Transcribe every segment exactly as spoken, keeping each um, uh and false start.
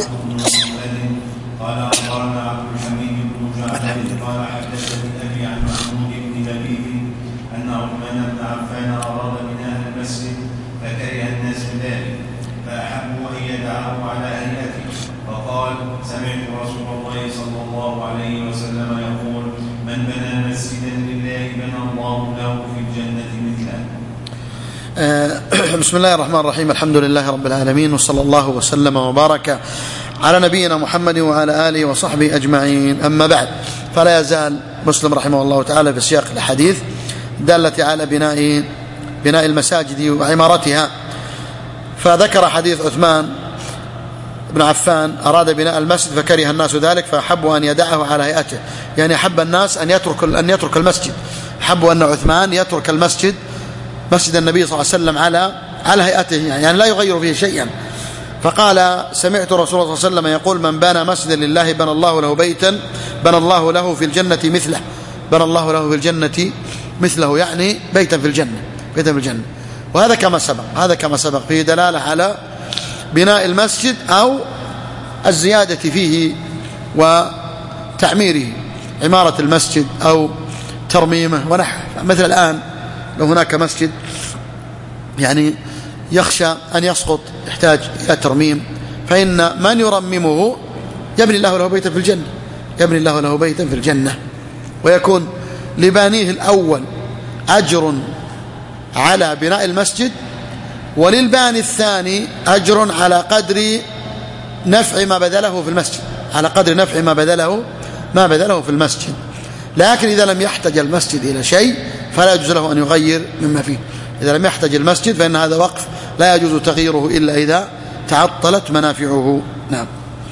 بن محمد قال أخبرنا عبد الحميد بن جعفر قال حدثني أبي عن محمود بن لبيب أن عثمان بن عفان أراد بناء المسجد فكره الناس بذلك فأحبوا أن يدعوا على هيئته فقال سمعت رسول الله صلى الله عليه وسلم يقول من بنى مسجدا لله بنى الله له في الجنة مثله. بسم الله الرحمن الرحيم. الحمد لله رب العالمين وصلى الله وسلم وبارك على نبينا محمد وعلى آله وصحبه أجمعين. أما بعد، فلا يزال مسلم رحمه الله تعالى في سياق الحديث دالة على بناء بناء المساجد وعمارتها، فذكر حديث عثمان بن عفان أراد بناء المسجد فكره الناس ذلك فأحبوا أن يدعه على هيئته، يعني أحب الناس أن يترك أن يترك المسجد، أحبوا أن عثمان يترك المسجد مسجد النبي صلى الله عليه وسلم على على هيئته، يعني لا يغير فيه شيئا. فقال سمعت رسول الله صلى الله عليه وسلم يقول من بنى مسجدا لله بنى الله له بيتا بنى الله له في الجنة مثله بنى الله له في الجنة مثله، يعني بيتا في الجنة بيتا في الجنة. وهذا كما سبق هذا كما سبق فيه دلالة على بناء المسجد أو الزيادة فيه وتعميره، عمارة المسجد أو ترميمه ونحو. مثل الآن لو هناك مسجد يعني يخشى أن يسقط يحتاج إلى ترميم، فإن من يرممه يبني الله له بيتا في الجنة يبني الله له بيتا في الجنة ويكون لبانيه الأول أجر على بناء المسجد، وللباني الثاني أجر على قدر نفع ما بذله في المسجد على قدر نفع ما بذله ما بذله في المسجد. لكن إذا لم يحتاج المسجد إلى شيء فلا يجوز له أن يغير مما فيه. إذا لم يحتاج المسجد فإن هذا وقف لا يجوز تغييره إلا إذا تعطلت منافعه. نعم.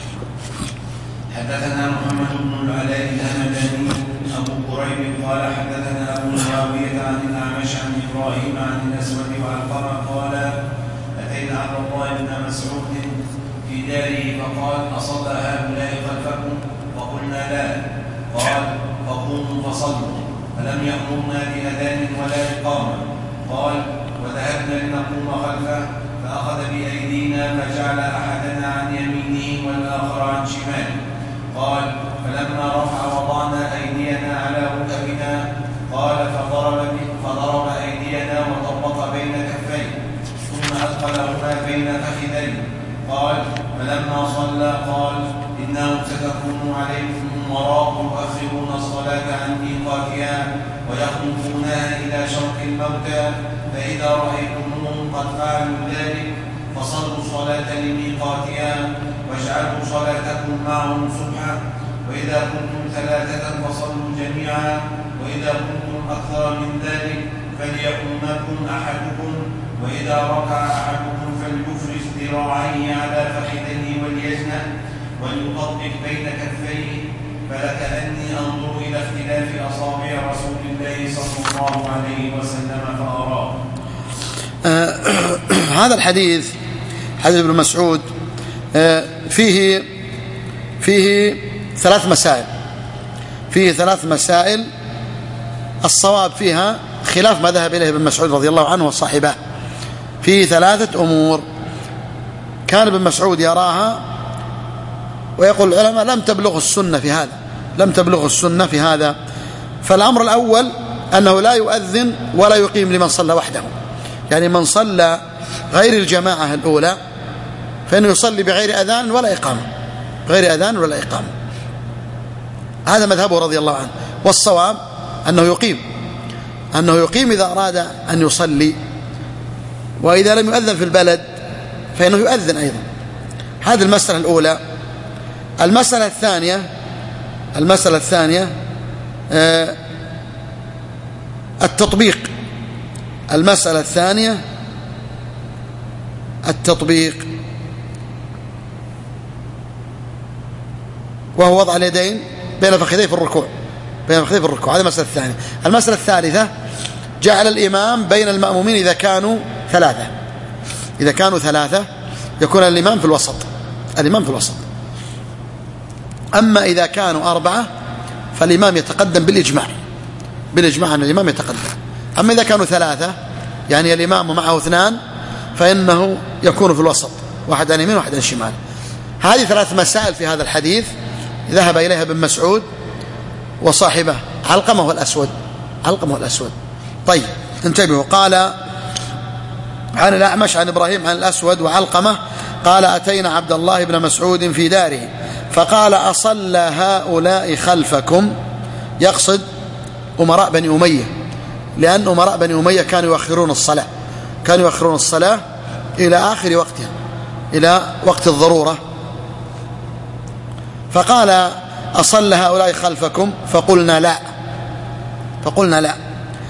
حدثنا محمد بن العلاء الهمداني أبو قريب قال حدثنا أبو معاوية عن الأعمش عن إبراهيم عن الأسود وعلقمة قال أتينا عبد الله بن مسعود في داره فقال أصلى هؤلاء خلفكم؟ فقلنا لا. قال فقوموا فصلوا، فلم يأمرنا بأذان ولا إقامة. قال وذهبنا لنقوم خلفه فأخذ بأيدينا فجعل أحدنا عن يمينه والآخر عن شماله. قال فلما رفع وضعنا أيدينا على ركبنا. قال فضرب فضرب أيدينا وطبق بين كفيه ثم أدخلهما بين فخذيه. قال فلما صلى قال إنه ستكون عليكم أمراء يؤخرون الصلاة عن ميقاتها ويخلفونها إلى شرق الموتى، فإذا رأيتموهم قد فعلوا ذلك فصلوا الصلاة لميقاتها واجعلوا صلاتكم معهم سبحا، وإذا كنتم ثلاثة فصلوا جميعا، وإذا كنتم أكثر من ذلك فليؤمكم أحدكم، وإذا ركع أحدكم فليفرش ذراعيه على فخذيه وليجنح وليطبق بين كفيه، فلكأني أنظر إلى اختلاف أصابع رسول الله صلى الله عليه وسلم فأراه. آه هذا الحديث حديث ابن مسعود آه فيه فيه ثلاث مسائل فيه ثلاث مسائل الصواب فيها خلاف ما ذهب إليه ابن مسعود رضي الله عنه وصاحبه. فيه ثلاثة أمور كان ابن مسعود يراها، ويقول العلماء لم تبلغ السنة في هذا لم تبلغ السنة في هذا. فالأمر الأول أنه لا يؤذن ولا يقيم لمن صلى وحده، يعني من صلى غير الجماعة الأولى فإنه يصلي بغير أذان ولا إقامة غير أذان ولا إقامة. هذا مذهبه رضي الله عنه. والصواب أنه يقيم أنه يقيم إذا أراد أن يصلي، وإذا لم يؤذن في البلد فإنه يؤذن أيضا. هذه المسألة الأولى. المسألة الثانية المسألة الثانية آه التطبيق المسألة الثانية التطبيق وهو وضع اليدين بين فخذيه في الركوع بين فخذيه في الركوع هذه المسألة الثانية. المسألة الثالثة جعل الإمام بين المأمومين إذا كانوا ثلاثة إذا كانوا ثلاثة يكون الإمام في الوسط الإمام في الوسط أما إذا كانوا أربعة فالإمام يتقدم بالإجماع بالإجماع أن الإمام يتقدم. أما إذا كانوا ثلاثة يعني الإمام معه اثنان فإنه يكون في الوسط، واحد عن يمين واحد عن شمال. هذه ثلاث مسائل في هذا الحديث ذهب إليها ابن مسعود وصاحبه علقمة والأسود علقمة والأسود. طيب انتبهوا. قال عن الأعمش عن إبراهيم عن الأسود وعلقمة قال أتينا عبد الله بن مسعود في داره فقال أصلى هؤلاء خلفكم، يقصد أمراء بني أمية، لأن أمراء بني أمية كانوا يؤخرون الصلاة كانوا يؤخرون الصلاة إلى آخر وقتها، إلى وقت الضرورة. فقال أصلى هؤلاء خلفكم فقلنا لا فقلنا لا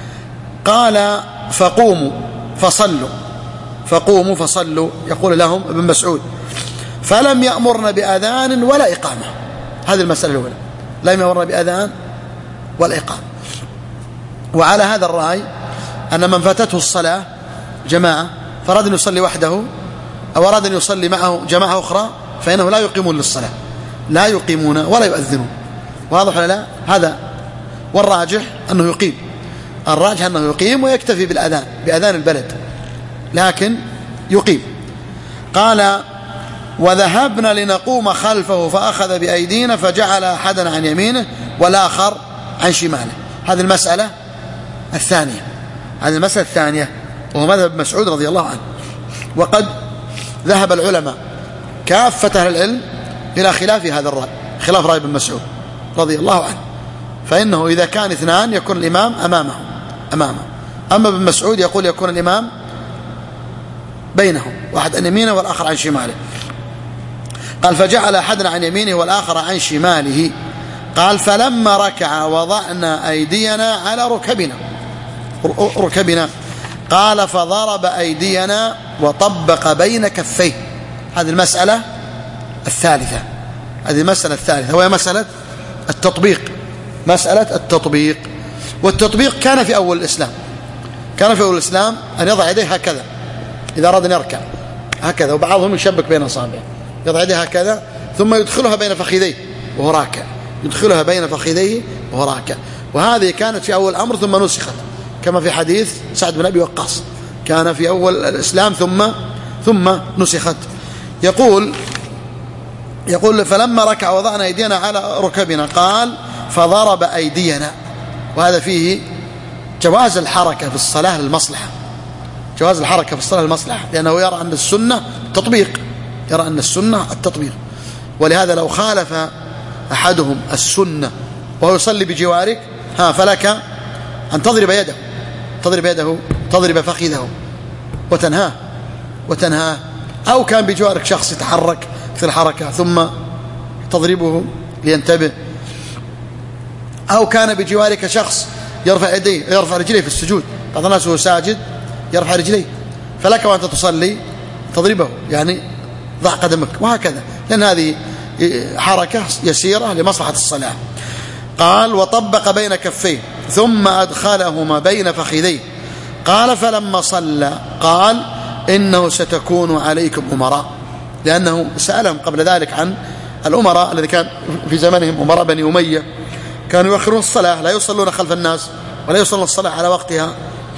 قال فقوموا فصلوا فقوموا فصلوا يقول لهم ابن مسعود فلم يأمرنا بأذان ولا إقامة. هذه المسألة الأولى، لم يأمرنا بأذان ولا إقامة. وعلى هذا الرأي أن من فاتته الصلاة جماعة فراد أن يصلي وحده أو أراد أن يصلي معه جماعة أخرى فإنه لا يقيمون للصلاة، لا يقيمون ولا يؤذنون. واضح ولا لا؟ هذا والراجح أنه يقيم، الراجح أنه يقيم ويكتفي بالأذان بأذان البلد، لكن يقيم. قال وذهبنا لنقوم خلفه فأخذ بأيدينا فجعل أحدنا عن يمينه والآخر عن شماله. هذه المسألة الثانية هذه المسألة الثانية وهو مذهب مسعود رضي الله عنه. وقد ذهب العلماء كافة أهل العلم إلى خلاف هذا الرأي، خلاف رأي ابن مسعود رضي الله عنه، فإنه إذا كان اثنان يكون الإمام أمامه أمامه أما ابن مسعود يقول يكون الإمام بينهم، واحد عن يمينه والآخر عن شماله. قال فجعل أحدنا عن يمينه والآخر عن شماله. قال فلما ركع وضعنا أيدينا على ركبنا ركبنا قال فضرب أيدينا وطبق بين كفيه. هذه المسألة الثالثة هذه المسألة الثالثة وهي مسألة التطبيق مسألة التطبيق. والتطبيق كان في أول الإسلام كان في أول الإسلام أن يضع يديه هكذا إذا أراد أن يركع هكذا، وبعضهم يشبك بين أصابعه، يضع يديه هكذا ثم يدخلها بين فخذيه وهو راكع يدخلها بين فخذيه وهو راكع. وهذه كانت في أول الأمر ثم نسخت كما في حديث سعد بن أبي وقاص، كان في أول الإسلام ثم ثم نسخت. يقول يقول فلما ركع وضعنا أيدينا على ركبنا قال فضرب أيدينا. وهذا فيه جواز الحركة في الصلاة للمصلحة جواز الحركة في الصلاة للمصلحة، لأنه يرى أن السنة التطبيق يرى أن السنة التطبيق. ولهذا لو خالف أحدهم السنة وهو يصلي بجوارك ها فلك أن تضرب يده تضرب يده تضرب فخذه وتنهاه وتنهاه أو كان بجوارك شخص يتحرك في الحركة ثم تضربه لينتبه، أو كان بجوارك شخص يرفع يديه يرفع رجليه في السجود، بعض الناس وهو ساجد يرفع رجليه فلك وأنت تصلي تضربه، يعني ضع قدمك وهكذا، لأن هذه حركة يسيرة لمصلحة الصلاة. قال وطبق بين كفيه ثم أدخلهما بين فخذيه. قال فلما صلى قال إنه ستكون عليكم أمراء، لأنه سألهم قبل ذلك عن الأمراء الذي كان في زمانهم أمراء بني أمية كانوا يؤخرون الصلاة لا يصلون خلف الناس ولا يصلون الصلاة على وقتها.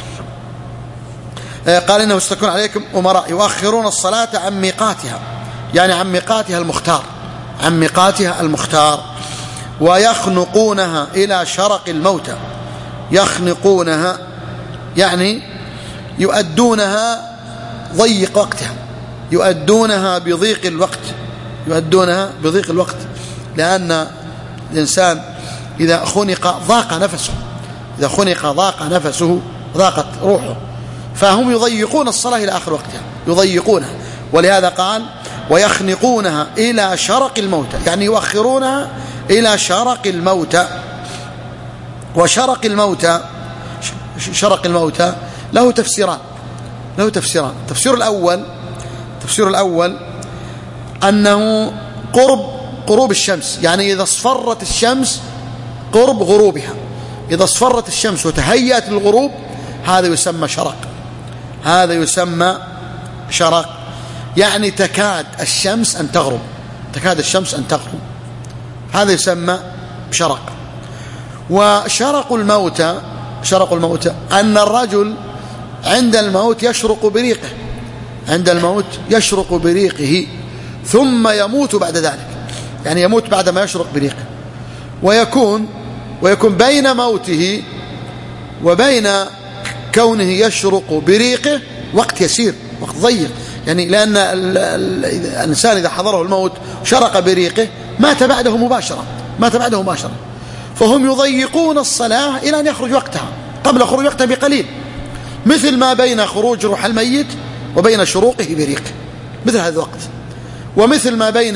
قال إنه ستكون عليكم أمراء يؤخرون الصلاة عن ميقاتها، يعني عن ميقاتها المختار عن ميقاتها المختار ويخنقونها إلى شرق الموتى. يخنقونها يعني يؤدونها ضيق وقتها يؤدونها بضيق الوقت يؤدونها بضيق الوقت لأن الإنسان إذا خنق ضاق نفسه إذا خنق ضاق نفسه ضاقت روحه، فهم يضيقون الصلاة إلى آخر وقتها يضيقونها. ولهذا قال ويخنقونها إلى شرق الموتى، يعني يؤخرونها إلى شرق الموتى. وشرق الموتى شرق الموتى له تفسيران له تفسيران التفسير الأول التفسير الأول أنه قرب قروب الشمس، يعني إذا اصفرت الشمس قرب غروبها، إذا اصفرت الشمس وتهيأت للغروب هذا يسمى شرق هذا يسمى شرق يعني تكاد الشمس أن تغرب تكاد الشمس أن تغرب هذا يسمى شرق. وشرق الموتى شرق الموتى أن الرجل عند الموت يشرق بريقه عند الموت يشرق بريقه ثم يموت بعد ذلك، يعني يموت بعد ما يشرق بريقه، ويكون ويكون بين موته وبين كونه يشرق بريقه وقت يسير، وقت ضيق، يعني لأن الإنسان إذا حضره الموت شرق بريقه مات بعده مباشرة مات بعده مباشرة فهم يضيقون الصلاة إلى أن يخرج وقتها قبل خروج وقتها بقليل، مثل ما بين خروج روح الميت وبين شروقه بريقه، مثل هذا الوقت، ومثل ما بين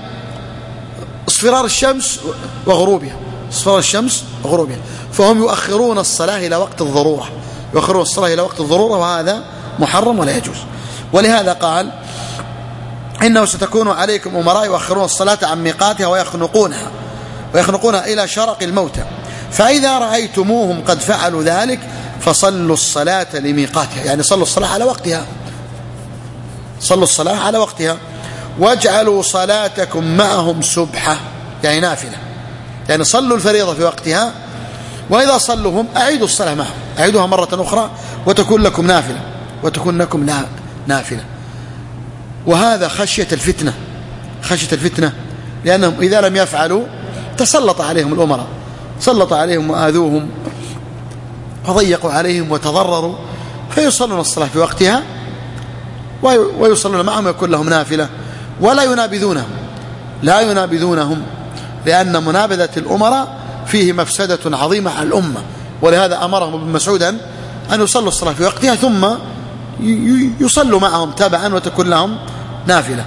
اصفرار الشمس وغروبها اصفرار الشمس وغروبها فهم يؤخرون الصلاة إلى وقت الضرورة يؤخرون الصلاة إلى وقت الضرورة، وهذا محرم ولا يجوز. ولهذا قال إنه ستكون عليكم أمراء يؤخرون الصلاة عن ميقاتها ويخنقونها ويخنقونها إلى شرق الموتى، فإذا رأيتموهم قد فعلوا ذلك فصلوا الصلاة لميقاتها، يعني صلوا الصلاة على وقتها صلوا الصلاة على وقتها واجعلوا صلاتكم معهم سبحة، يعني نافلة، يعني صلوا الفريضة في وقتها، وإذا صلوهم أعيدوا الصلاة معهم أعيدوها مرة أخرى وتكون لكم نافلة وتكون لكم نافلة. وهذا خشية الفتنة خشية الفتنة لأنهم إذا لم يفعلوا تسلط عليهم الأمراء سلط عليهم وآذوهم فضيقوا عليهم وتضرروا، فيصلون الصلاة في وقتها ويصلون معهم ويكون لهم نافلة، ولا ينابذونهم لا ينابذونهم لأن منابذة الأمراء فيه مفسدة عظيمة على الأمة، ولهذا أمرهم ابن مسعود أن يصلوا الصلاة في وقتها ثم يصلوا معهم تبعا وتكون لهم نافلة.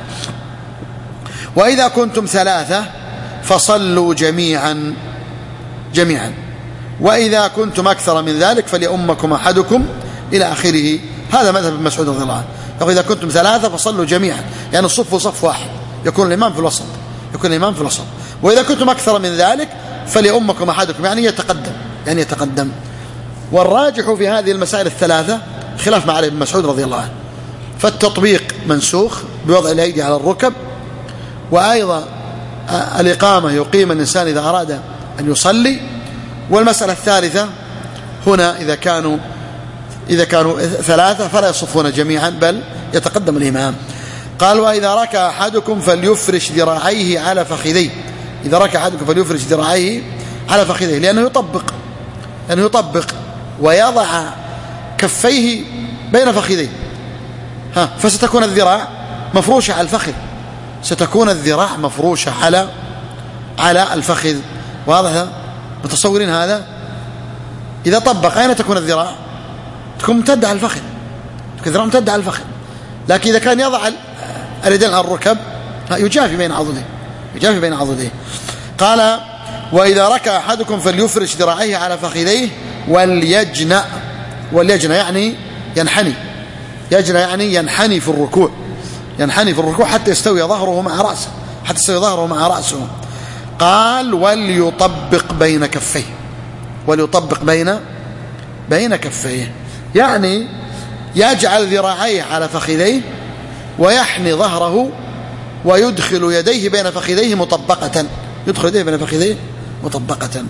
وإذا كنتم ثلاثة فصلوا جميعا جميعا وإذا كنتم أكثر من ذلك فليؤمكم أحدكم إلى آخره. هذا مذهب ابن مسعود رضي الله عنه، يقول إذا كنتم ثلاثة فصلوا جميعا، يعني الصف صف واحد يكون الإمام في الوسط يكون الإمام في الوسط وإذا كنتم أكثر من ذلك فليؤمكم أحدكم، يعني يتقدم يعني يتقدم. والراجح في هذه المسائل الثلاثة خلاف ما عليه ابن مسعود رضي الله عنه، فالتطبيق منسوخ بوضع الأيدي على الركب، وأيضا الإقامة يقيم الإنسان إذا أراد أن يصلي. والمسألة الثالثة هنا إذا كانوا إذا كانوا ثلاثة فلا يصفون جميعا بل يتقدم الإمام. قال وإذا ركع أحدكم فليفرش ذراعيه على فخذيه، إذا ركع أحدكم فليفرش ذراعيه على فخذيه، لأنه يطبق لأنه يطبق ويضع كفيه بين فخذيه، ها فستكون الذراع مفروشة على الفخذ ستكون الذراع مفروشة على على الفخذ. واضح؟ متصورين هذا؟ إذا طبق أين تكون الذراع؟ تكون ممتدة على الفخذ، تكون الذراع ممتدة على الفخذ. لكن إذا كان يضع اليدين على الركب يجافي بين عضديه يجافي بين عضديه. قال وإذا ركع أحدكم فليفرش ذراعيه على فخذيه وليجنأ وليجنأ يعني ينحني يجنأ يعني ينحني في الركوع ينحني في الركوع حتى يستوي ظهره مع رأسه حتى يستوي ظهره مع رأسه. قال وليطبق بين كفيه وليطبق بين بين كفيه، يعني يجعل ذراعيه على فخذيه ويحني ظهره ويدخل يديه بين فخذيه مطبقة يدخل يديه بين فخذيه مطبقة.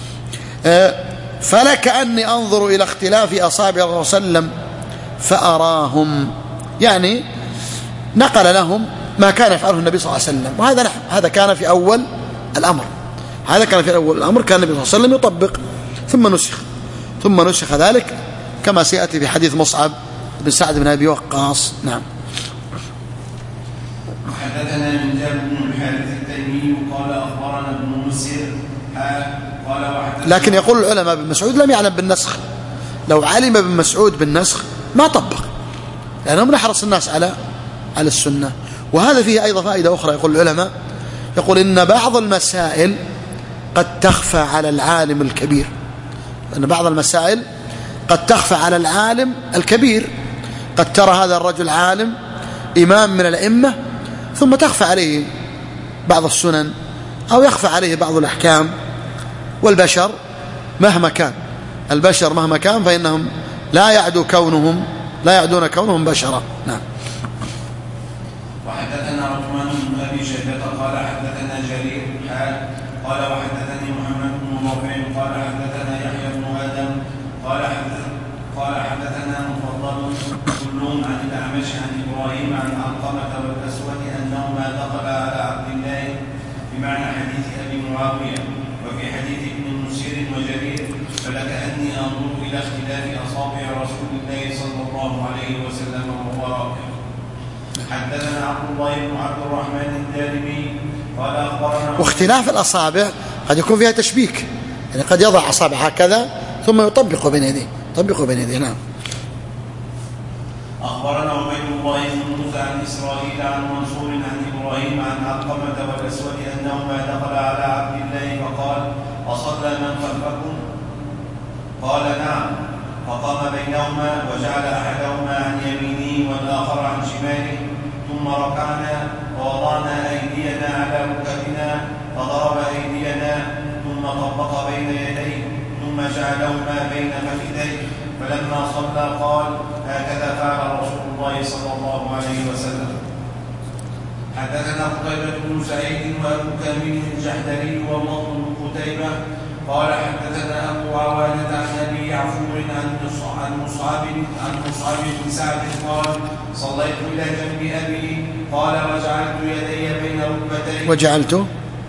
فلك أني أنظر إلى اختلاف أصابع الرسول صلى الله عليه وسلم فأراهم، يعني نقل لهم ما كان يفعله النبي صلى الله عليه وسلم، وهذا نحن هذا كان في أول الأمر هذا كان في أول الأمر كان النبي صلى الله عليه وسلم يطبق ثم نسخ ثم نسخ ذلك كما سيأتي في حديث مصعب بن سعد بن أبي وقاص. نعم. حدثنا من جابر بن الحارث التيمي قال أخبرنا ابن مسير قال وحدثنا، لكن يقول العلماء ابن مسعود لم يعلم بالنسخ، لو علم ابن مسعود بالنسخ ما طبق، لأنهم نحرص الناس على على السنة. وهذا فيه أيضا فائدة أخرى، يقول العلماء يقول إن بعض المسائل قد تخفى على العالم الكبير، أن بعض المسائل قد تخفى على العالم الكبير، قد ترى هذا الرجل عالم إمام من الأئمة ثم تخفى عليه بعض السنن أو يخفى عليه بعض الأحكام، والبشر مهما كان البشر مهما كان فإنهم لا يعدو كونهم لا يعدون كونهم بشرا. نعم. وحدثنا عثمان بن أبي شيبة قال حدثنا جرير حال قال وحدثني محمد بن رافع قال حدثنا يحيى بن آدم قال حدثنا قال حدثنا مفضل كلهم عن الأعمش عن إبراهيم عن علقمة والأسود أنهما معاوية. وفي حديث ابن مسير وجرير فلكأني أنظر إلى اختلاف أصابع رسول الله صلى الله عليه وسلم وهو راكع. حدثنا عبد الله بن عبد الرحمن الدارمي قال أخبرنا. واختلاف الأصابع قد يكون فيها تشبيك، يعني قد يضع أصابع هكذا ثم يطبق بين يديه، يطبق بين يديه. نعم. أخبرنا عبيد الله بن موسى عن إسرائيل عن منصور عن إبراهيم عن علقمة والأسود أنهما دخل على عبد الله فقال أصلى من خلفكم؟ قال نعم. فقام بينهما وجعل أحدهما عن يمينه والآخر عن شماله، ثم ركعنا ووضعنا أيدينا على ركبنا فضرب أيدينا ثم طبق بين يديه ثم جعلهما بين فخذيه، فلما صلى قال هكذا فعل رسول الله صلى الله عليه وسلم. حدثنا قتيبة بن سعيد وأبو كامل الجحدري واللفظ بن قتيبة قال حدثنا أبو عوانة عن أبي يعفور عن مصعب عن مصعب بن سعد قال صليت إلى جنب أبي قال وجعلت يدي بين ركبتي وجعلت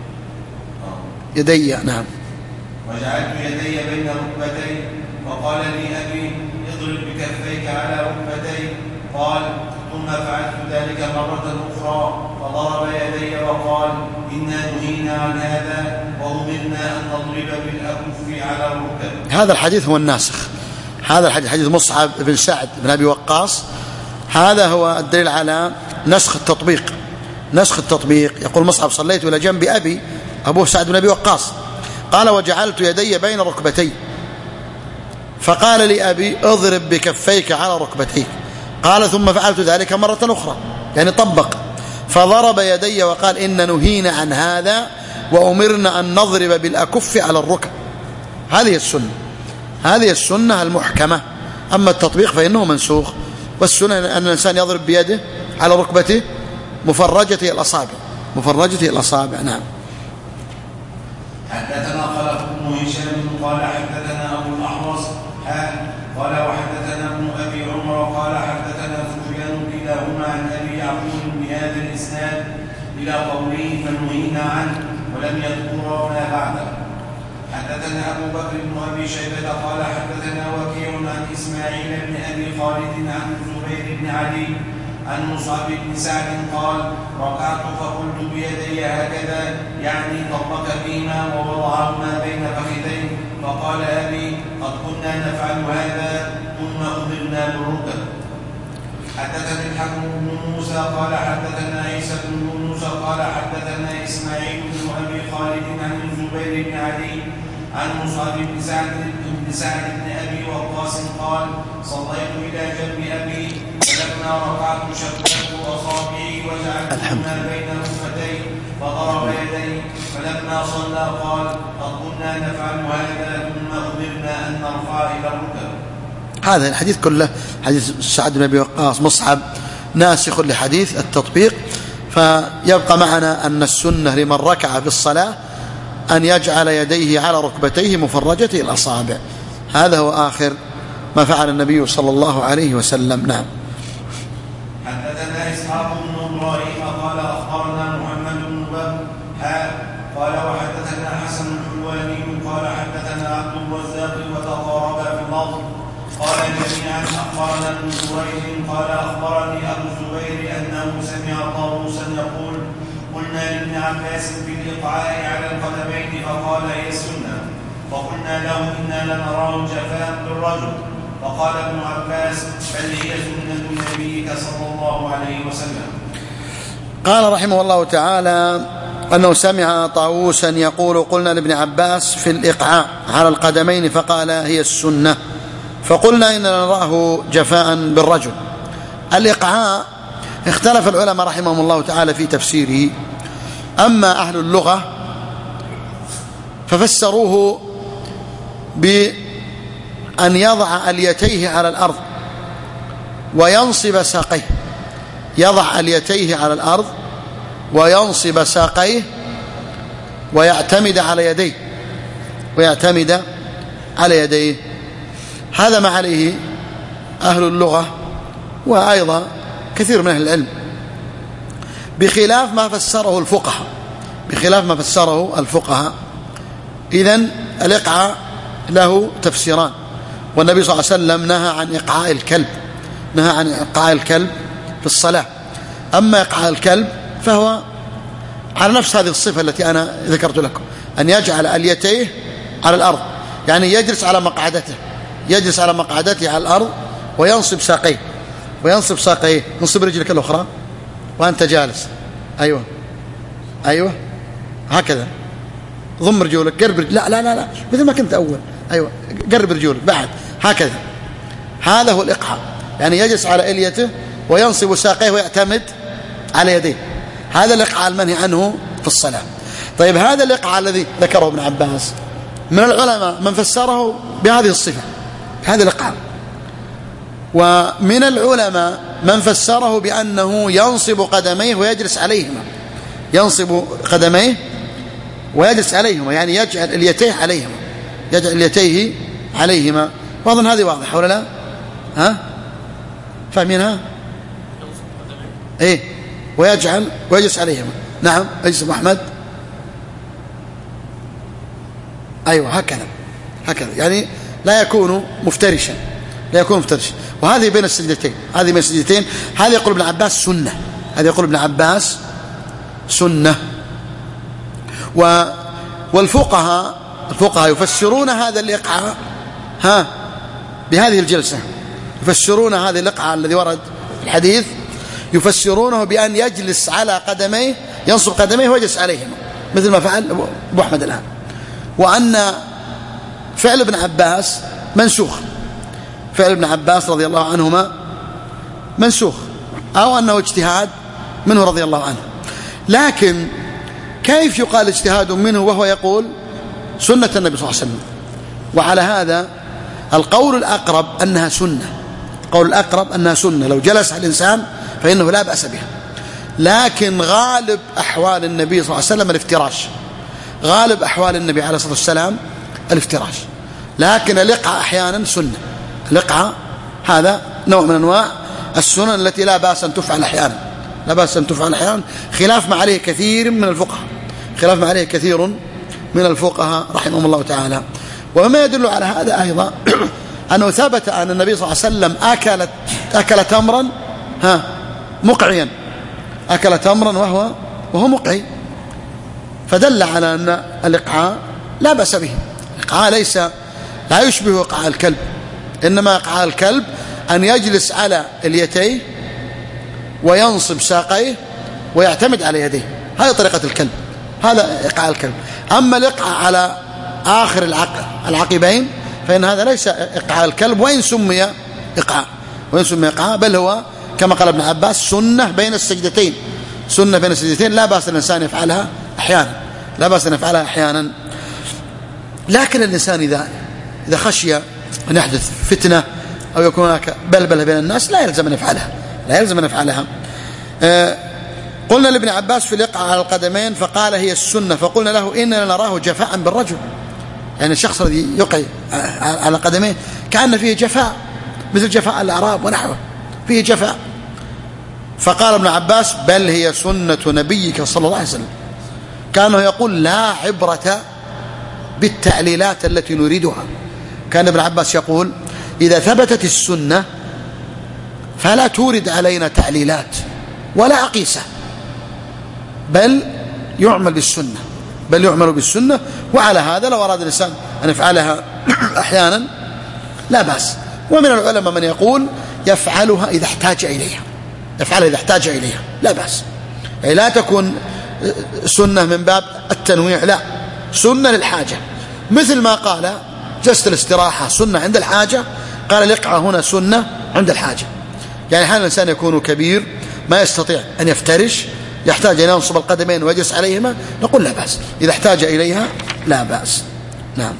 يدي نعم وجعلت يدي بين ركبتي فقال لي أبي اضرب بكفيك على ركبتي قال ثم فعلت ذلك مرة أخرى فضرب يدي وقال إنا نهينا عن هذا وأمرنا أن نضرب بالأكف على الركب. هذا الحديث هو الناسخ. هذا الحديث حديث مصعب بن سعد بن أبي وقاص، هذا هو الدليل على نسخ التطبيق. نسخ التطبيق يقول مصعب صليت إلى جنب أبي أبوه سعد بن أبي وقاص قال وجعلت يدي بين ركبتي فقال لي أبي اضرب بكفيك على ركبتيك قال ثم فعلت ذلك مرة أخرى، يعني طبق فضرب يدي وقال إن نهينا عن هذا وأمرنا أن نضرب بالأكف على الركب. هذه السنة، هذه السنة المحكمة. أما التطبيق فإنه منسوخ، والسنة أن الإنسان يضرب بيده على ركبته مفرجته الأصابع، مفرجته الأصابع. نعم. حدثنا خلف بن هشام قال حدثنا أبو الأحوص قال وحدثنا ابن أبي عمر قال حدثنا سفيان كلاهما عن أبي يعقوب بهذا الإسناد إلى قوله فنهينا عنه ولم يذكرنا بعده. حدثنا أبو بكر بن أبي شيبة قال حدثنا وكيع عن إسماعيل بن أبي خالد عن زبير بن علي عن مصعب بن سعد قال ركعت فقلت بيدي هكذا يعني طبق فيما ووضعهما بين فخذيه فقال أبي قد كنا نفعل هذا ثم أمرنا بالركب. حدثنا الحكم بن موسى قال حدثنا عيسى بن يونس قال حدثنا إسماعيل بن أبي خالد عن الزبير بن علي عن مصعب بن سعد بن سعد بن أبي وقاص قال صليت إلى جنب أبي فلما رفعت شبكت أصابعي وجعلتهما بين ركبتي فضرب يدي فلما صلى قال قد كنا نفعل هذا ثم أمرنا أن نرفع إلى الركب. هذا الحديث كله حديث سعد بن أبي وقاص مصعب ناسخ لحديث التطبيق. فيبقى معنا أن السنة لمن ركع في الصلاة أن يجعل يديه على ركبتيه مفرجته الأصابع. هذا هو آخر ما فعل النبي صلى الله عليه وسلم. نعم. حدثنا إسحاق بن إبراهيم قال أخبرنا محمد بن بكر قال وحدثنا حسن الحلواني قال حدثنا عبد الرزاق وتقاربا في اللفظ قال جميعا أخبرنا ابن جريج قال أخبرني أبو الزبير أنه سمع طاووسا يقول قلنا لابن عباس في الإقعاء على القدمين فقال هي السنة فقلنا له إنا لنراه جفاء بالرجل فقال ابن عباس بل هي سنة نبيك صلى الله عليه وسلم. قال رحمه الله تعالى أنه سمع طاووسا يقول قلنا لابن عباس في الإقعاء على القدمين فقال هي السنة فقلنا إننا نراه جفاء بالرجل. الإقعاء اختلف العلماء رحمهم الله تعالى في تفسيره. أما أهل اللغة ففسروه بأن يضع أليتيه على الأرض وينصب ساقيه، يضع أليتيه على الأرض وينصب ساقيه ويعتمد على يديه ويعتمد على يديه. هذا ما عليه أهل اللغة وأيضا كثير من أهل العلم، بخلاف ما فسره الفقهاء بخلاف ما فسره الفقهاء. إذن الإقعاء له تفسيران، والنبي صلى الله عليه وسلم نهى عن إقعاء الكلب، نهى عن إقعاء الكلب في الصلاة. أما إقعاء الكلب فهو على نفس هذه الصفة التي أنا ذكرت لكم، أن يجعل أليتيه على الأرض، يعني يجلس على مقعدته، يجلس على مقعدته على الأرض وينصب ساقيه، وينصب ساقيه، ينصب رجلك الأخرى وأنت جالس، أيوة أيوة هكذا، ضم رجولك، قرب رجولك، لا لا لا لا مثل ما كنت أول، أيوة قرب رجولك بعد، هكذا. هذا هو الإقعاء، يعني يجلس على إليته وينصب ساقيه ويعتمد على يديه، هذا الإقعاء المنهي عنه في الصلاة. طيب هذا الإقعاء الذي ذكره ابن عباس من العلماء من فسره بهذه الصفة، هذا الإقعاء، ومن العلماء من فسره بأنه ينصب قدميه ويجلس عليهما، ينصب قدميه ويجلس عليهما، يعني يجعل اليتيه عليهما، يجعل اليتيه عليهما. وأظن هذه واضحة ولا لا؟ ها فاهمينها؟ ايه ويجعل ويجلس عليهما. نعم أجلس محمد، أيوة هكذا هكذا، يعني لا يكون مفترشا، لا يكون مفترشا. وهذه بين السجدتين، هذه بين السجدتين، هذا يقول ابن عباس سنة، هذا يقول ابن عباس سنة. و والفقهاء الفقهاء يفسرون هذا الإقعاء ها بهذه الجلسة، يفسرون هذا الإقعاء الذي ورد في الحديث، يفسرونه بأن يجلس على قدميه، ينصب قدميه ويجلس عليهما مثل ما فعل أبو أحمد الآن، وأن فعل ابن عباس منسوخ، فعل ابن عباس رضي الله عنهما منسوخ، أو أنه اجتهاد منه رضي الله عنه. لكن كيف يقال اجتهاد منه وهو يقول سنة النبي صلى الله عليه وسلم؟ وعلى هذا القول الأقرب أنها سنة، القول الأقرب أنها سنة، لو جلس الإنسان فإنه لا بأس بها. لكن غالب أحوال النبي صلى الله عليه وسلم الافتراش، غالب أحوال النبي عليه الصلاة والسلام الافتراش. لكن الإقعاء أحيانا سنة، الإقعاء هذا نوع من أنواع السنن التي لا بأس أن تفعل أحيانا، لا بأس أن تفعل أحيانا، خلاف ما عليه كثير من الفقهاء، خلاف ما عليه كثير من الفقهاء رحمهم الله تعالى. وما يدل على هذا أيضا أنه ثبت أن النبي صلى الله عليه وسلم أكل أكل تمرا ها مقعيا، أكل تمرا وهو وهو مقعي، فدل على أن الإقعاء لا بأس به. الإقعاء ليس لا يشبه إقعاء الكلب، إنما إقعاء الكلب أن يجلس على اليتيه وينصب ساقيه ويعتمد على يديه، هذه طريقة الكلب، هذا إقعاء الكلب. أما الإقعاء على آخر العقبين فإن هذا ليس إقعاء الكلب، وإن سمي إقعاء، وإن سمي إقعاء، بل هو كما قال ابن عباس سنة بين السجدتين، سنة بين السجدتين لا بأس الإنسان يفعلها أحيانا، لا بأس أن يفعلها أحيانا. لكن الإنسان إذا إذا خشي أن يحدث فتنة أو يكون هناك بلبلة بين الناس لا يلزم أن يفعلها، لا يلزم أن يفعلها. آه قلنا لابن عباس في الإقعاء على القدمين فقال هي السنة، فقلنا له إننا نراه جفاء بالرجل، يعني الشخص الذي يقعي على قدميه كأن فيه جفاء مثل جفاء الأعراب ونحوه، فيه جفاء. فقال ابن عباس بل هي سنة نبيك صلى الله عليه وسلم، كانه يقول لا عبرة بالتعليلات التي نريدها. كان ابن عباس يقول إذا ثبتت السنة فلا تورد علينا تعليلات ولا أقيسة، بل يعمل بالسنة، بل يعمل بالسنة. وعلى هذا لو أراد الإنسان أن يفعلها أحيانا لا بأس. ومن العلماء من يقول يفعلها إذا احتاج إليها، يفعلها إذا احتاج إليها لا بأس، يعني لا تكون سنة من باب التنويع، لا، سنة للحاجة، مثل ما قال جلسة الاستراحة سنة عند الحاجة، قال الإقعاء هنا سنة عند الحاجة. يعني حال الإنسان يكون كبير ما يستطيع أن يفترش، يحتاج أن ينصب القدمين ويجلس عليهما، نقول لا بأس، إذا احتاج إليها لا بأس. نعم.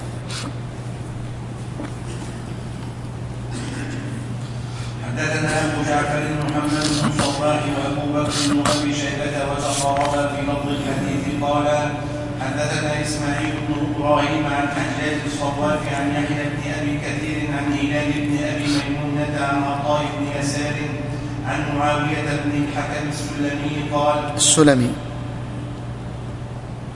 حدثنا أبو جعفر محمد بن صباح وأبو بكر بن أبي شيبة وتقاربا في لفظ الحديث قال حدثنا إسماعيل بن إبراهيم عن حجاج الصواف عن يحيى بن أبي كثير عن هلال بن أبي ميمونة عن عطاء بن يسار عن معاوية بن الحكم السلمي قال السلمي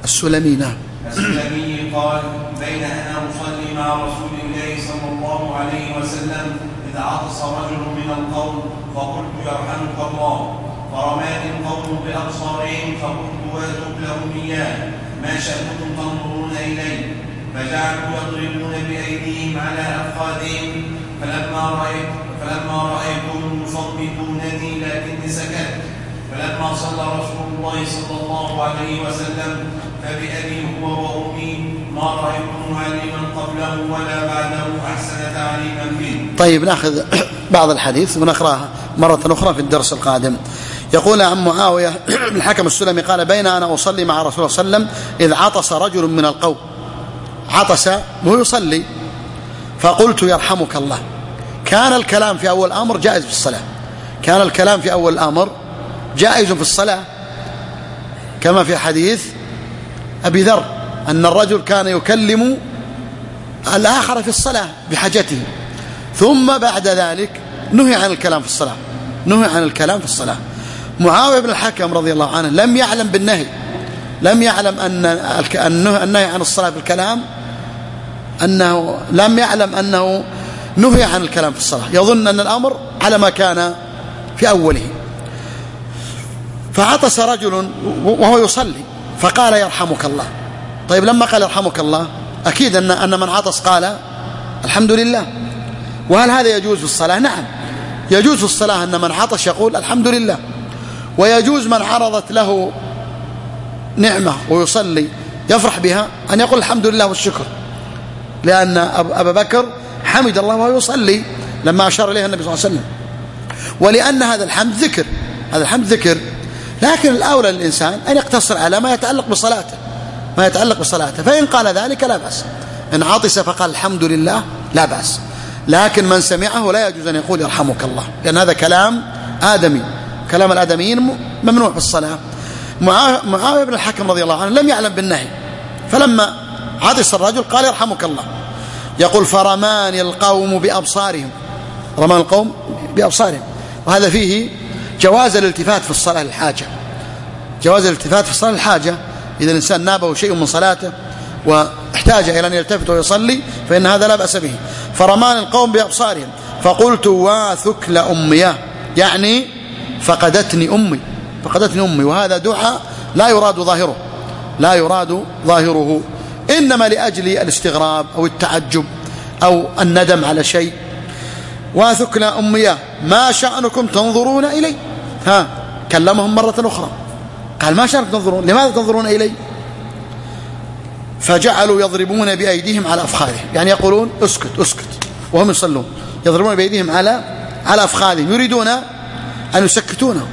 السلمي. نعم. السلمي قال: بين أنا أصلي مع رسول الله صلى الله عليه وسلم إذ عطس رجل من القوم فقلت: يرحمك الله، فرماني القوم بأبصارهم فقلت: واترك لهم إياه، ما شأنكم تنظرون إليه؟ فجعلوا يضربون بأيديهم على أفخاذهم، فلما رأيت فلما رأيتهم يصمتونني لكني سكت. فلما صلى رسول الله صلى الله عليه وسلم فبأبي هو وأمي ما رأيت معلما قبله ولا بعده أحسن تعليما فيه. طيب، نأخذ بعض الحديث ونقرأها مرة أخرى في الدرس القادم. يقول عن معاوية بن الحكم السلمي قال: بين أنا أصلي مع رسول الله صلى الله عليه وسلم إذ عطس رجل من القوم. عطس وهو يصلي، فقلت: يرحمك الله. كان الكلام في أول الأمر جائز في الصلاة، كان الكلام في أول الأمر جائز في الصلاة، كما في حديث أبي ذر أن الرجل كان يكلم الآخر في الصلاة بحاجته، ثم بعد ذلك نهي عن الكلام في الصلاة، نهي عن الكلام في الصلاة. معاوية بن الحكم رضي الله عنه لم يعلم بالنهي، لم يعلم أن النهي عن الصلاة بالكلام، أنه لم يعلم أنه نهي عن الكلام في الصلاة، يظن أن الأمر على ما كان في أوله. فعطس رجل وهو يصلي فقال: يرحمك الله. طيب، لما قال يرحمك الله أكيد أن أن من عطس قال الحمد لله. وهل هذا يجوز في الصلاة؟ نعم، يجوز في الصلاة أن من عطس يقول الحمد لله، ويجوز من عرضت له نعمة ويصلي يفرح بها أن يقول الحمد لله والشكر، لأن أبا بكر حمد الله وهو يصلي لما أشار إليه النبي صلى الله عليه وسلم، ولأن هذا الحمد ذكر، هذا الحمد ذكر. لكن الأولى للإنسان أن يقتصر على ما يتعلق بصلاته، ما يتعلق بصلاته، فإن قال ذلك لا بأس، إن عطس فقال الحمد لله لا بأس. لكن من سمعه لا يجوز أن يقول يرحمك الله، لأن هذا كلام آدمي، كلام الآدميين ممنوع في الصلاة. معاوية بن الحكم رضي الله عنه لم يعلم بالنهي، فلما عطس الرجل قال يرحمك الله. يقول: فرماني القوم بأبصارهم، رمان القوم بأبصارهم، وهذا فيه جواز الالتفات في الصلاة للحاجة، جواز الالتفات في الصلاة للحاجة. إذا الإنسان نابه شيء من صلاته واحتاج إلى أن يلتفت ويصلي فإن هذا لا بأس به. فرمان القوم بأبصارهم فقلت: واثكل أمياه، يعني فقدتني أمي، فقدتني أمي. وهذا دعاء لا يراد ظاهره، لا يراد ظاهره، إنما لأجل الاستغراب أو التعجب أو الندم على شيء. واثكل أمياه، ما شأنكم تنظرون إلي؟ ها، كلمهم مرة أخرى قال: ما شأنكم تنظرون، لماذا تنظرون إلي؟ فجعلوا يضربون بأيديهم على أفخاذهم، يعني يقولون اسكت اسكت وهم يصلون، يضربون بأيديهم على على أفخاذهم، يريدون أن يسكتونه.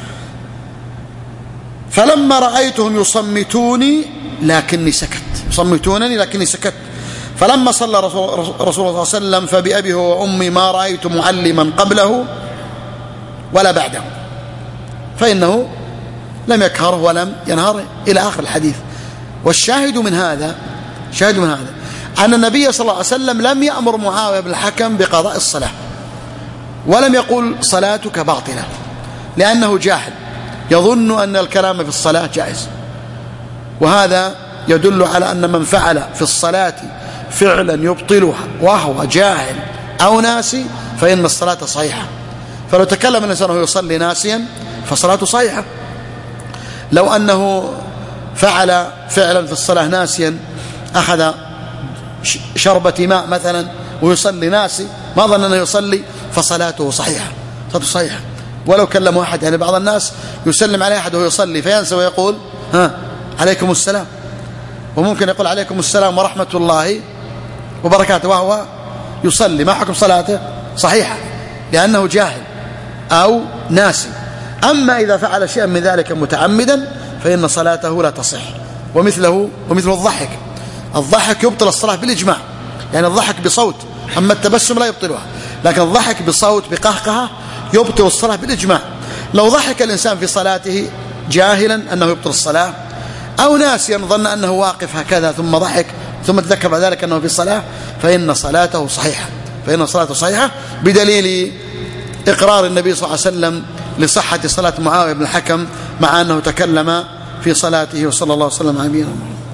فلما رأيتهم يصمتوني لكني سكت، يصمتونني لكني سكت. فلما صلى رسول الله صلى الله عليه وسلم فبأبي هو وأمي ما رأيت معلما قبله ولا بعده، فإنه لم يكهره ولم ينهره إلى آخر الحديث. والشاهد من هذا، شاهد من هذا أن النبي صلى الله عليه وسلم لم يأمر معاوية بن الحكم بقضاء الصلاة، ولم يقول صلاتك باطلة، لأنه جاهل يظن أن الكلام في الصلاة جائز. وهذا يدل على أن من فعل في الصلاة فعلا يبطلها وهو جاهل أو ناسي فإن الصلاة صحيحة. فلو تكلم الإنسان وهو يصلي ناسيا فصلاته صحيحة. لو أنه فعل فعلا في الصلاة ناسيا، أخذ شربة ماء مثلا ويصلي ناسي، ما ظن أنه يصلي، فصلاته صحيحة، صلاته صحيحة. ولو كلم واحد، يعني بعض الناس يسلم على أحد وهو يصلي فينسى ويقول ها عليكم السلام، وممكن يقول عليكم السلام ورحمة الله وبركاته وهو يصلي، ما حكم صلاته؟ صحيحة، لأنه جاهل أو ناسي. أما إذا فعل شيئا من ذلك متعمدا فإن صلاته لا تصح. ومثله ومثل الضحك، الضحك يبطل الصلاة بالإجماع، يعني الضحك بصوت، أما التبسم لا يبطلها، لكن الضحك بصوت بقهقهة يبطل الصلاة بالإجماع. لو ضحك الإنسان في صلاته جاهلا أنه يبطل الصلاة، أو ناسيا ظن أنه واقف هكذا ثم ضحك ثم تذكر بعد ذلك أنه في الصلاة، فإن صلاته صحيحة، فإن صلاته صحيحة، بدليل إقرار النبي صلى الله عليه وسلم لصحة صلاة معاوية بن الحكم مع أنه تكلم في صلاته. وصلى الله وسلم على نبينا محمد.